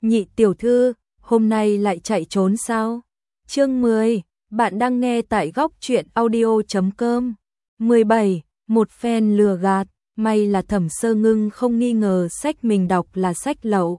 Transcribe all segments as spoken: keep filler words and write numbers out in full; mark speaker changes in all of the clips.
Speaker 1: Nhị tiểu thư, hôm nay lại chạy trốn sao? Chương mười, bạn đang nghe tại góc truyện audio chấm com. mười bảy, một phen lừa gạt, may là Thẩm Sơ Ngưng không nghi ngờ sách mình đọc là sách lậu.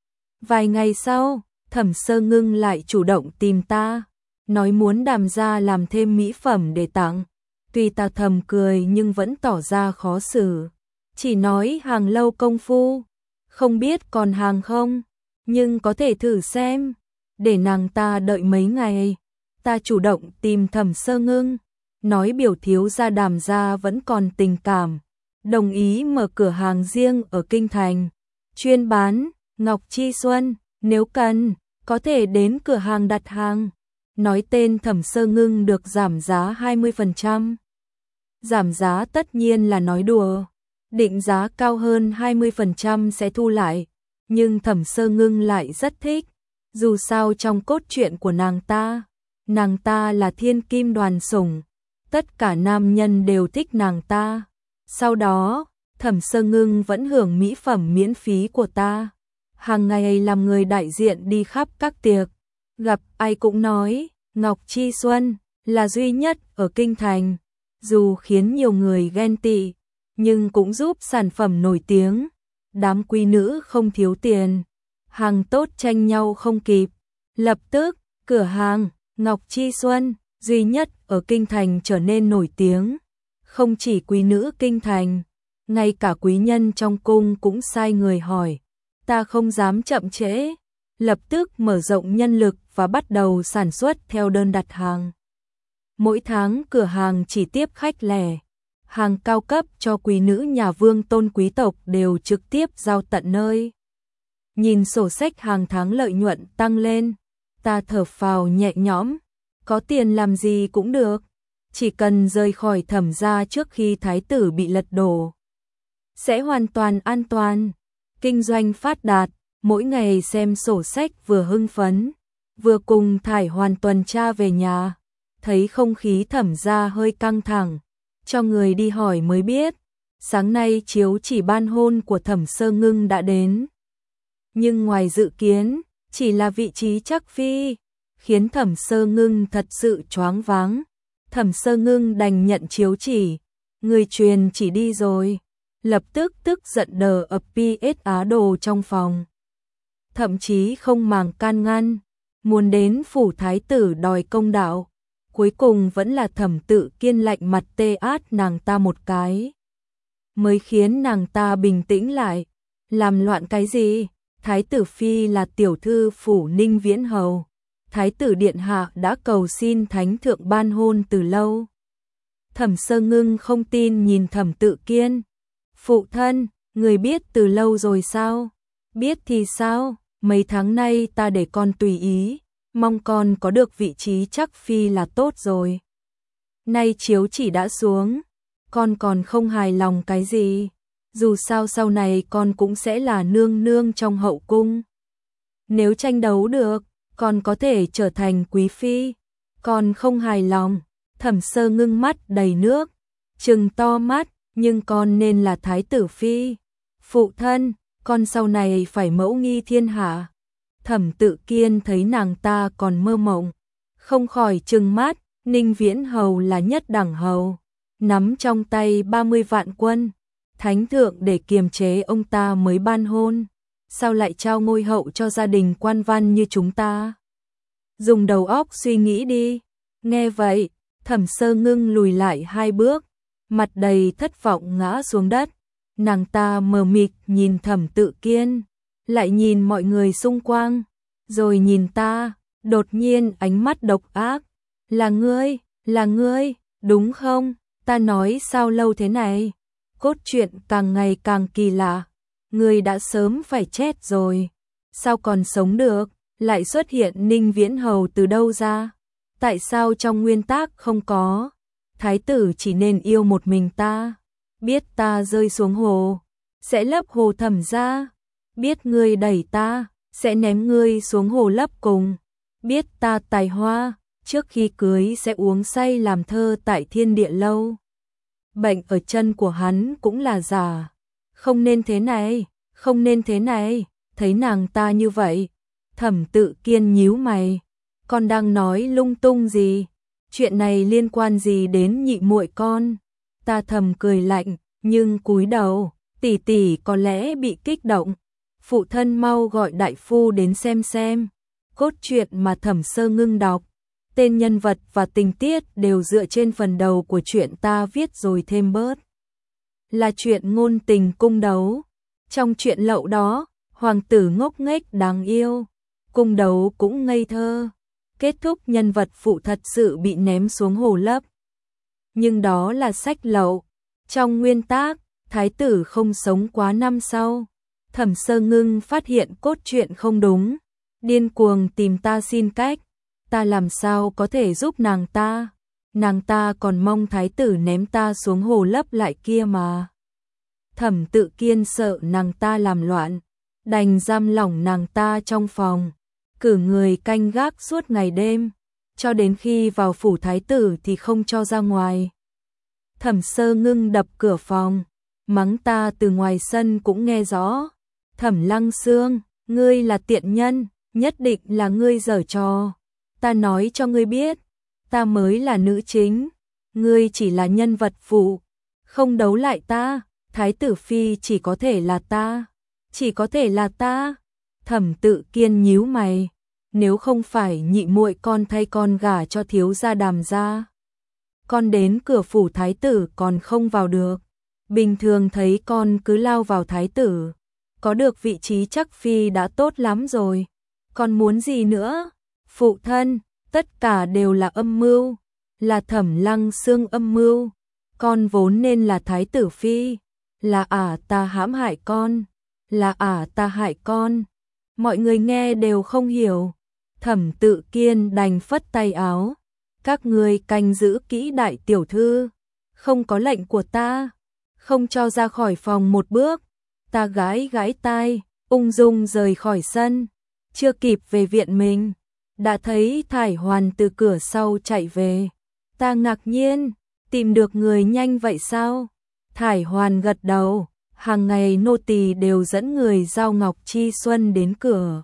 Speaker 1: Vài ngày sau, Thẩm Sơ Ngưng lại chủ động tìm ta, nói muốn Đàm gia làm thêm mỹ phẩm để tặng. Tuy ta thầm cười nhưng vẫn tỏ ra khó xử, chỉ nói hàng lâu công phu, không biết còn hàng không, nhưng có thể thử xem, để nàng ta đợi mấy ngày. Ta chủ động tìm Thẩm Sơ Ngưng, nói biểu thiếu gia Đàm gia vẫn còn tình cảm, đồng ý mở cửa hàng riêng ở Kinh Thành, chuyên bán ngọc chi xuân, nếu cần, có thể đến cửa hàng đặt hàng. Nói tên Thẩm Sơ Ngưng được giảm giá hai mươi phần trăm. Giảm giá tất nhiên là nói đùa, định giá cao hơn hai mươi phần trăm sẽ thu lại, nhưng Thẩm Sơ Ngưng lại rất thích, dù sao trong cốt truyện của nàng ta, nàng ta là thiên kim đoàn sủng, tất cả nam nhân đều thích nàng ta. Sau đó, Thẩm Sơ Ngưng vẫn hưởng mỹ phẩm miễn phí của ta, hàng ngày làm người đại diện đi khắp các tiệc, gặp ai cũng nói Ngọc Chi Xuân là duy nhất ở Kinh Thành, dù khiến nhiều người ghen tị, nhưng cũng giúp sản phẩm nổi tiếng. Đám quý nữ không thiếu tiền, hàng tốt tranh nhau không kịp. Lập tức, cửa hàng Ngọc Chi Xuân duy nhất ở Kinh Thành trở nên nổi tiếng. Không chỉ quý nữ Kinh Thành, ngay cả quý nhân trong cung cũng sai người hỏi. Ta không dám chậm trễ, lập tức mở rộng nhân lực và bắt đầu sản xuất theo đơn đặt hàng. Mỗi tháng cửa hàng chỉ tiếp khách lẻ, hàng cao cấp cho quý nữ nhà vương tôn quý tộc đều trực tiếp giao tận nơi. Nhìn sổ sách hàng tháng lợi nhuận tăng lên, ta thở phào nhẹ nhõm, có tiền làm gì cũng được, chỉ cần rời khỏi Thẩm gia trước khi thái tử bị lật đổ, sẽ hoàn toàn an toàn, kinh doanh phát đạt. Mỗi ngày xem sổ sách vừa hưng phấn, vừa cùng Thải Hoàn tuần tra về nhà, thấy không khí Thẩm gia hơi căng thẳng, cho người đi hỏi mới biết, sáng nay chiếu chỉ ban hôn của Thẩm Sơ Ngưng đã đến. Nhưng ngoài dự kiến, chỉ là vị trí chắc phi, khiến Thẩm Sơ Ngưng thật sự choáng váng. Thẩm Sơ Ngưng đành nhận chiếu chỉ, người truyền chỉ đi rồi, lập tức tức giận đờ ập pê ét á đồ trong phòng. Thậm chí không màng can ngăn, muốn đến phủ thái tử đòi công đạo, cuối cùng vẫn là Thẩm Tự Kiên lạnh mặt tê át nàng ta một cái, mới khiến nàng ta bình tĩnh lại. Làm loạn cái gì? Thái tử phi là tiểu thư phủ Ninh Viễn hầu, thái tử điện hạ đã cầu xin thánh thượng ban hôn từ lâu. Thẩm Sơ Ngưng không tin nhìn Thẩm Tự Kiên, phụ thân, người biết từ lâu rồi sao? Biết thì sao? Mấy tháng nay ta để con tùy ý, mong con có được vị trí chắc phi là tốt rồi. Nay chiếu chỉ đã xuống, con còn không hài lòng cái gì? Dù sao sau này con cũng sẽ là nương nương trong hậu cung. Nếu tranh đấu được, con có thể trở thành quý phi. Con không hài lòng. Thẩm Sơ Ngưng mắt đầy nước, trừng to mắt, nhưng con nên là thái tử phi. Phụ thân, con sau này phải mẫu nghi thiên hạ. Thẩm Tự Kiên thấy nàng ta còn mơ mộng, không khỏi trừng mắt. Ninh Viễn hầu là nhất đẳng hầu, nắm trong tay ba mươi vạn quân, thánh thượng để kiềm chế ông ta mới ban hôn, sao lại trao ngôi hậu cho gia đình quan văn như chúng ta? Dùng đầu óc suy nghĩ đi. Nghe vậy, Thẩm Sơ Ngưng lùi lại hai bước, mặt đầy thất vọng ngã xuống đất. Nàng ta mờ mịt nhìn Thẩm Tự Kiên, lại nhìn mọi người xung quanh, rồi nhìn ta, đột nhiên ánh mắt độc ác. Là ngươi, là ngươi, đúng không? Ta nói sao lâu thế này? Cốt truyện càng ngày càng kỳ lạ. Ngươi đã sớm phải chết rồi, sao còn sống được? Lại xuất hiện Ninh Viễn hầu từ đâu ra? Tại sao trong nguyên tắc không có? Thái tử chỉ nên yêu một mình ta. Biết ta rơi xuống hồ, sẽ lấp hồ Thẩm gia. Biết ngươi đẩy ta, sẽ ném ngươi xuống hồ lấp cùng. Biết ta tài hoa, trước khi cưới sẽ uống say làm thơ tại Thiên Địa lâu. Bệnh ở chân của hắn cũng là giả. Không nên thế này, không nên thế này. thấy nàng ta như vậy. Thẩm Tự Kiên nhíu mày, con đang nói lung tung gì? Chuyện này liên quan gì đến nhị muội con? Ta thầm cười lạnh, nhưng cúi đầu, tỷ tỷ có lẽ bị kích động. Phụ thân mau gọi đại phu đến xem xem. Cốt truyện mà Thẩm Sơ Ngưng đọc, tên nhân vật và tình tiết đều dựa trên phần đầu của truyện ta viết rồi thêm bớt. Là chuyện ngôn tình cung đấu. Trong truyện lậu đó, hoàng tử ngốc nghếch đáng yêu, cung đấu cũng ngây thơ. Kết thúc nhân vật phụ thật sự bị ném xuống hồ lấp. Nhưng đó là sách lậu. Trong nguyên tác, thái tử không sống quá năm sau. Thẩm Sơ Ngưng phát hiện cốt truyện không đúng, điên cuồng tìm ta xin cách. Ta làm sao có thể giúp nàng ta? Nàng ta còn mong thái tử ném ta xuống hồ lấp lại kia mà. Thẩm Tự Kiên sợ nàng ta làm loạn, đành giam lỏng nàng ta trong phòng, cử người canh gác suốt ngày đêm, cho đến khi vào phủ thái tử thì không cho ra ngoài. Thẩm Sơ Ngưng đập cửa phòng, mắng ta từ ngoài sân cũng nghe rõ. Thẩm Lăng Xương, ngươi là tiện nhân, nhất định là ngươi giở trò. Ta nói cho ngươi biết, ta mới là nữ chính, ngươi chỉ là nhân vật phụ, không đấu lại ta, thái tử phi chỉ có thể là ta, chỉ có thể là ta. Thẩm Tự Kiên nhíu mày, nếu không phải nhị muội con thay con gả cho thiếu gia Đàm gia, con đến cửa phủ thái tử còn không vào được. Bình thường thấy con cứ lao vào thái tử, có được vị trí chắc phi đã tốt lắm rồi, con muốn gì nữa? Phụ thân, tất cả đều là âm mưu, là Thẩm Lăng Xương âm mưu. Con vốn nên là thái tử phi, là ả ta hãm hại con, là ả ta hại con. Mọi người nghe đều không hiểu. Thẩm Tự Kiên đành phất tay áo. Các ngươi canh giữ kỹ đại tiểu thư, không có lệnh của ta, không cho ra khỏi phòng một bước. Ta gãi gãi tai, ung dung rời khỏi sân, chưa kịp về viện mình, đã thấy Thải Hoàn từ cửa sau chạy về. Ta ngạc nhiên, tìm được người nhanh vậy sao? Thải Hoàn gật đầu, hàng ngày nô tỳ đều dẫn người giao ngọc chi xuân đến cửa.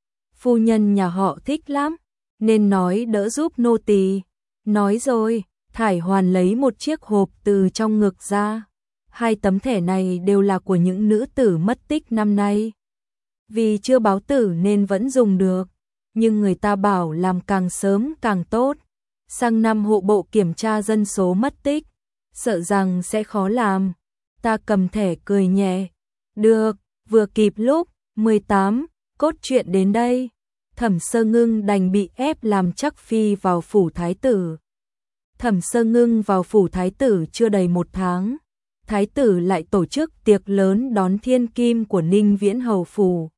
Speaker 1: Phu nhân nhà họ thích lắm, nên nói đỡ giúp nô tỳ. Nói rồi, Thải Hoàn lấy một chiếc hộp từ trong ngực ra. Hai tấm thẻ này đều là của những nữ tử mất tích năm nay. Vì chưa báo tử nên vẫn dùng được, nhưng người ta bảo làm càng sớm càng tốt. Sang năm hộ bộ kiểm tra dân số mất tích, sợ rằng sẽ khó làm. Ta cầm thẻ cười nhẹ. Được, vừa kịp lúc, mười tám, cốt truyện đến đây. Thẩm Sơ Ngưng đành bị ép làm chắc phi vào phủ thái tử. Thẩm Sơ Ngưng vào phủ thái tử chưa đầy một tháng. Thái tử lại tổ chức tiệc lớn đón thiên kim của Ninh Viễn hầu phủ.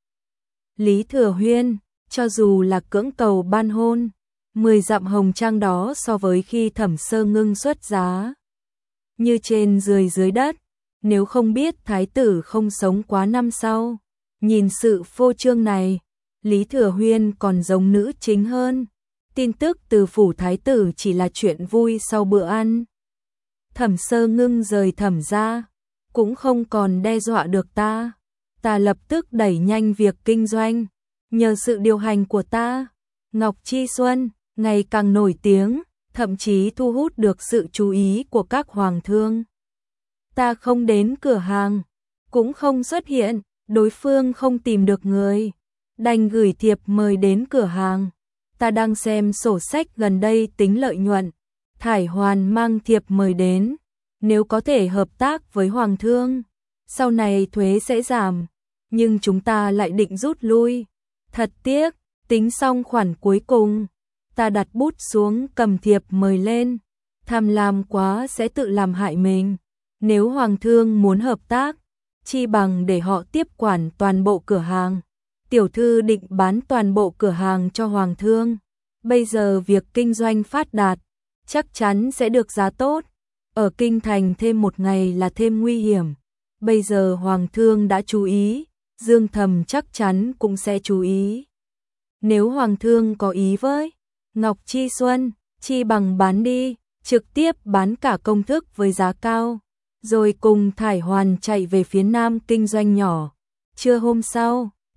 Speaker 1: Lý Thừa Huyên, cho dù là cưỡng cầu ban hôn, mười dặm hồng trang đó so với khi Thẩm Sơ Ngưng xuất giá, như trên dưới dưới đất. Nếu không biết thái tử không sống quá năm sau, nhìn sự phô trương này, Lý Thừa Huyên còn giống nữ chính hơn. Tin tức từ phủ thái tử chỉ là chuyện vui sau bữa ăn. Thẩm Sơ Ngưng rời Thẩm gia, cũng không còn đe dọa được ta. Ta lập tức đẩy nhanh việc kinh doanh, nhờ sự điều hành của ta, Ngọc Chi Xuân ngày càng nổi tiếng, thậm chí thu hút được sự chú ý của các hoàng thương. Ta không đến cửa hàng, cũng không xuất hiện, đối phương không tìm được người, đành gửi thiệp mời đến cửa hàng. Ta đang xem sổ sách gần đây tính lợi nhuận. Thải Hoàn mang thiệp mời đến, nếu có thể hợp tác với hoàng thương, sau này thuế sẽ giảm, nhưng chúng ta lại định rút lui. Thật tiếc, tính xong khoản cuối cùng, ta đặt bút xuống cầm thiệp mời lên. Tham lam quá sẽ tự làm hại mình. Nếu hoàng thương muốn hợp tác, chi bằng để họ tiếp quản toàn bộ cửa hàng. Tiểu thư định bán toàn bộ cửa hàng cho hoàng thương. Bây giờ việc kinh doanh phát đạt, chắc chắn sẽ được giá tốt. Ở kinh thành thêm một ngày là thêm nguy hiểm. Bây giờ hoàng thương đã chú ý, Dương Thầm chắc chắn cũng sẽ chú ý. Nếu hoàng thương có ý với Ngọc Chi Xuân, chi bằng bán đi, trực tiếp bán cả công thức với giá cao, rồi cùng Thải Hoàn chạy về phía nam kinh doanh nhỏ. Trưa hôm sau,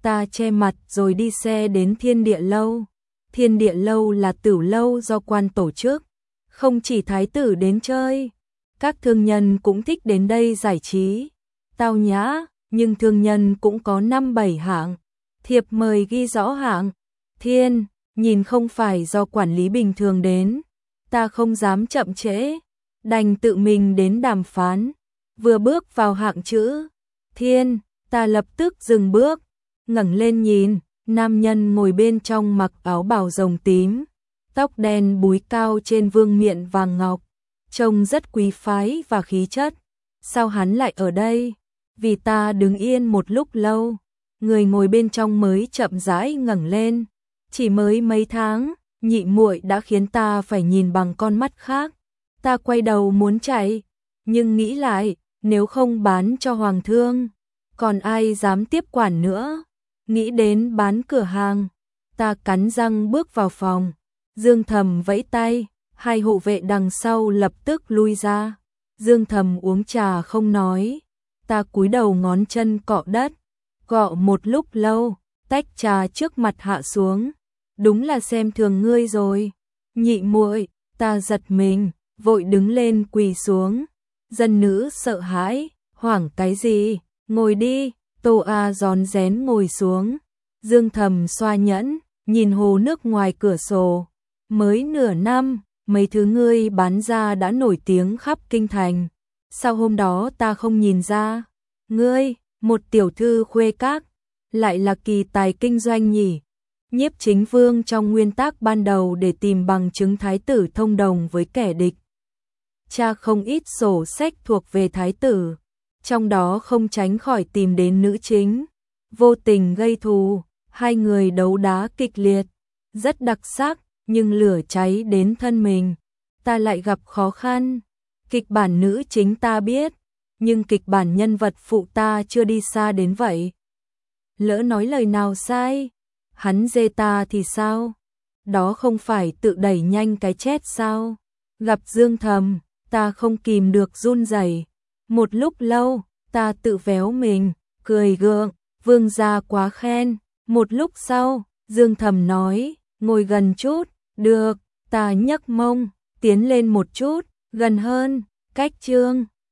Speaker 1: Ta che mặt rồi đi xe đến Thiên Địa Lâu. Thiên Địa Lâu là tửu lâu do quan tổ chức, không chỉ thái tử đến chơi, các thương nhân cũng thích đến đây giải trí. Tao nhã, nhưng thương nhân cũng có năm bảy hạng, thiệp mời ghi rõ hạng. Thiên, nhìn không phải do quản lý bình thường đến, ta không dám chậm trễ, đành tự mình đến đàm phán. Vừa bước vào hạng chữ Thiên, ta lập tức dừng bước, ngẩng lên nhìn, nam nhân ngồi bên trong mặc áo bào rồng tím, tóc đen búi cao trên vương miện vàng ngọc, trông rất quý phái và khí chất. Sao hắn lại ở đây? Vì ta đứng yên một lúc lâu, người ngồi bên trong mới chậm rãi ngẩng lên. Chỉ mới mấy tháng, nhị muội đã khiến ta phải nhìn bằng con mắt khác. Ta quay đầu muốn chạy, nhưng nghĩ lại, nếu không bán cho hoàng thương, còn ai dám tiếp quản nữa. Nghĩ đến bán cửa hàng, ta cắn răng bước vào phòng. Dương Thầm vẫy tay, hai hộ vệ đằng sau lập tức lui ra. Dương Thầm uống trà không nói, ta cúi đầu ngón chân cọ đất, cọ một lúc lâu, tách trà trước mặt hạ xuống. Đúng là xem thường ngươi rồi. Nhị muội, ta giật mình, vội đứng lên quỳ xuống. Dân nữ sợ hãi, hoảng cái gì, ngồi đi. Tô A rón rén ngồi xuống. Dương Thầm xoa nhẫn, nhìn hồ nước ngoài cửa sổ. Mới nửa năm, mấy thứ ngươi bán ra đã nổi tiếng khắp kinh thành. Sao hôm đó ta không nhìn ra? Ngươi, một tiểu thư khuê các, lại là kỳ tài kinh doanh nhỉ? Nhiếp Chính Vương trong nguyên tắc ban đầu để tìm bằng chứng thái tử thông đồng với kẻ địch. Cha không ít sổ sách thuộc về thái tử, trong đó không tránh khỏi tìm đến nữ chính, vô tình gây thù, hai người đấu đá kịch liệt, rất đặc sắc, nhưng lửa cháy đến thân mình, ta lại gặp khó khăn. Kịch bản nữ chính ta biết, nhưng kịch bản nhân vật phụ ta chưa đi xa đến vậy. Lỡ nói lời nào sai, hắn dê ta thì sao? Đó không phải tự đẩy nhanh cái chết sao? Gặp Dương Thầm, ta không kìm được run rẩy. Một lúc lâu, ta tự véo mình, cười gượng, vương gia quá khen. Một lúc sau, Dương Thầm nói, ngồi gần chút, được, ta nhấc mông, tiến lên một chút, gần hơn, cách Trương